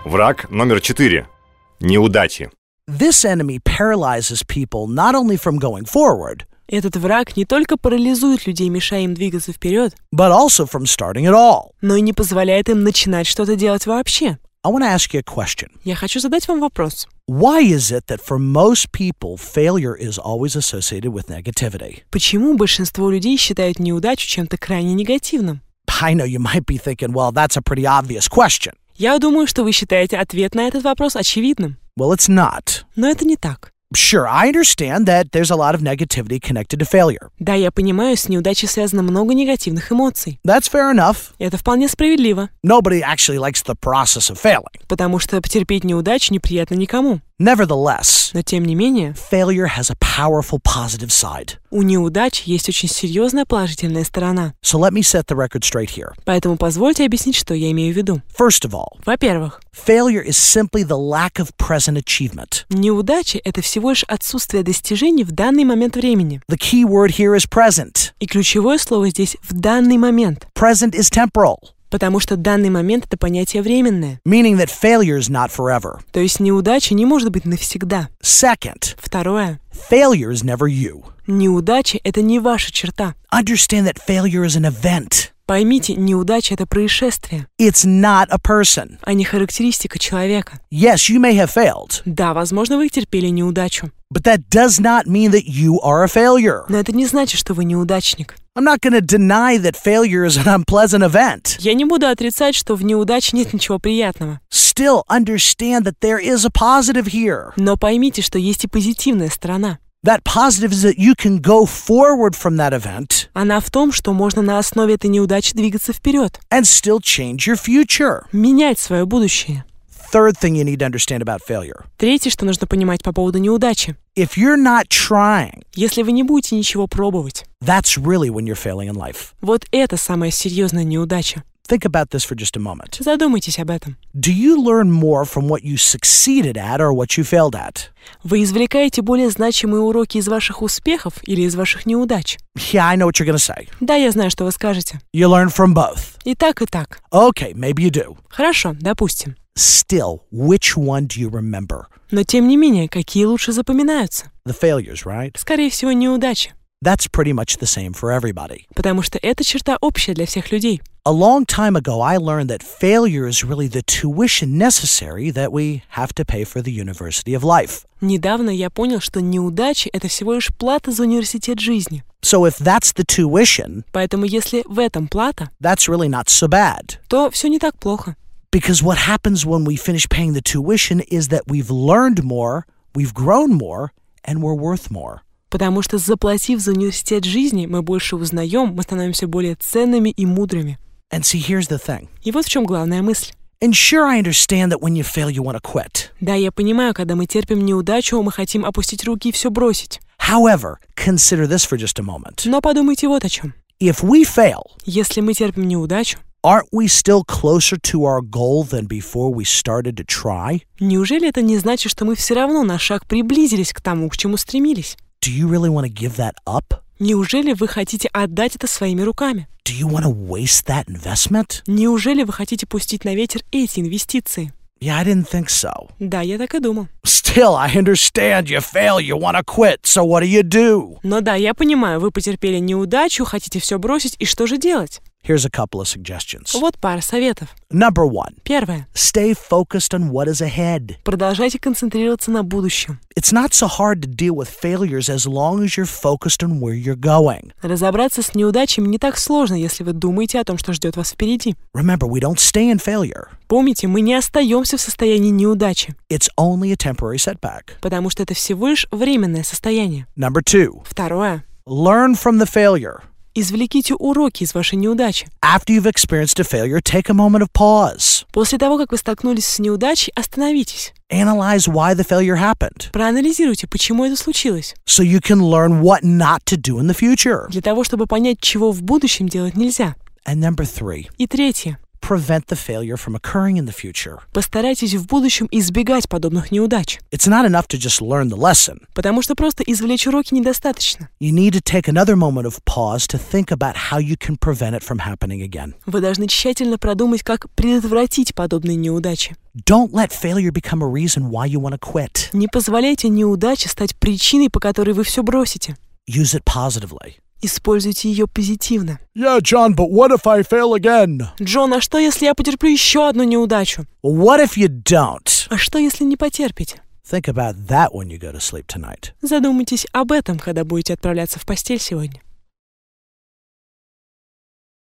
Враг номер 4. Неудачи. This enemy paralyzes people not only from going forward, Этот враг не только парализует людей, мешая им двигаться вперед, but also from starting at all. но и не позволяет им начинать что-то делать вообще. I want to ask you a question. Я хочу задать вам вопрос. Why is it that for most people, failure is always associated with negativity? Почему большинство людей считают неудачу чем-то крайне негативным? I know you might be thinking, well, that's a pretty obvious question. Я думаю, что вы считаете ответ на этот вопрос очевидным. Well, it's not. Но это не так. Sure, I understand that there's a lot of negativity connected to failure. Да, я понимаю, с неудачей связано много негативных эмоций. That's fair enough. Это вполне справедливо, Nobody actually likes the process of failing. потому что потерпеть неудачу неприятно никому. Nevertheless, Но тем не менее, failure has a powerful positive side. у неудач есть очень серьезная положительная сторона. So let me set the record straight here. Поэтому позвольте объяснить, что я имею в виду. First of all, Во-первых, failure is simply the lack of present achievement. неудача — это всего лишь отсутствие достижений в данный момент времени. The key word here is present. И ключевое слово здесь «в данный момент», Present is temporal, потому что данный момент — это понятие временное. meaning that failure is not forever. То есть неудача не может быть навсегда. Second, Второе. failure is never you. Неудача — это не ваша черта. Understand that failure is an event. Поймите, неудача — это происшествие, It's not a person. а не характеристика человека. Yes, you may have failed, Да, возможно, вы терпели неудачу, but that does not mean that you are a failure. но это не значит, что вы неудачник. I'm not going to deny that failure is an unpleasant event. Я не буду отрицать, что в неудаче нет ничего приятного. Still understand that there is a positive here. Но поймите, что есть и позитивная сторона. That positive is that you can go forward from that event Она в том, что можно на основе этой неудачи двигаться вперед, and still change your future. менять свое будущее. Third thing you need to understand about failure. Третье, что нужно понимать по поводу неудачи. If you're not trying, Если вы не будете ничего пробовать, that's really when you're failing in life. вот это самая серьезная неудача. Think about this for just a moment. Задумайтесь об этом. Do you learn more from what you succeeded at or what you failed at? Вы извлекаете более значимые уроки из ваших успехов или из ваших неудач? Yeah, I know what you're going to say. Да, я знаю, что вы скажете. You learn from both. И так, и так. Okay, maybe you do. Хорошо, допустим. Still, which one do you remember? Но тем не менее, какие лучше запоминаются? The failures, right? Скорее всего, неудачи. That's pretty much the same for everybody. Потому что эта черта общая для всех людей. A long time ago, I learned that failure is really the tuition necessary that we have to pay for the University of Life. Недавно я понял, что неудачи — это всего лишь плата за университет жизни. So if that's the tuition, Поэтому если в этом плата, that's really not so bad. то все не так плохо. Because what happens when we finish paying the tuition is that we've learned more, we've grown more, and we're worth more. Потому что, заплатив за университет жизни, мы больше узнаем, мы становимся более ценными и мудрыми. And see, here's the thing. И вот в чем главная мысль. And sure, I understand that when you fail, you want to quit. Да, я понимаю, когда мы терпим неудачу, мы хотим опустить руки и все бросить. However, consider this for just a moment. Но подумайте вот о чем. If we fail, Если мы терпим неудачу, aren't we still closer to our goal than before we started to try? неужели это не значит, что мы все равно на шаг приблизились к тому, к чему стремились? Do you really want to give that up? Неужели вы хотите отдать это своими руками? Do you want to waste that investment? Неужели вы хотите пустить на ветер эти инвестиции? Yeah, I didn't think so. Да, я так и думал. Still, I understand you fail, you want to quit, so what do? Но да, я понимаю, вы потерпели неудачу, хотите все бросить, и что же делать? Here's a couple of suggestions. Вот пара советов. Number one, Первое. stay focused on what is ahead. Продолжайте концентрироваться на будущем. It's not so hard to deal with failures as long as you're focused on where you're going. Разобраться с неудачами не так сложно, если вы думаете о том, что ждет вас впереди. Remember, we don't stay in failure. Помните, мы не остаемся в состоянии неудачи, It's only a temporary setback. потому что это всего лишь временное состояние. Number two, Второе. learn from the failure. Извлеките уроки из вашей неудачи. After you've experienced a failure, take a moment of pause. После того, как вы столкнулись с неудачей, остановитесь. Analyze why the failure happened Проанализируйте, почему это случилось, so you can learn what not to do in the future. для того, чтобы понять, чего в будущем делать нельзя. And number three, И третье. prevent the failure from occurring in the future. Постарайтесь в будущем избегать подобных неудач, It's not enough to just learn the lesson. потому что просто извлечь уроки недостаточно. You need to take another moment of pause to think about how you can prevent it from happening again. Вы должны тщательно продумать, как предотвратить подобные неудачи. Don't let failure become a reason why you want to quit. Не позволяйте неудаче стать причиной, по которой вы все бросите. Use it positively. Используйте ее позитивно. Yeah, John, but what if I fail again? Джон, а что, если я потерплю еще одну неудачу? Well, what if you don't? А что, если не потерпите? Think about that when you go to sleep tonight. Задумайтесь об этом, когда будете отправляться в постель сегодня.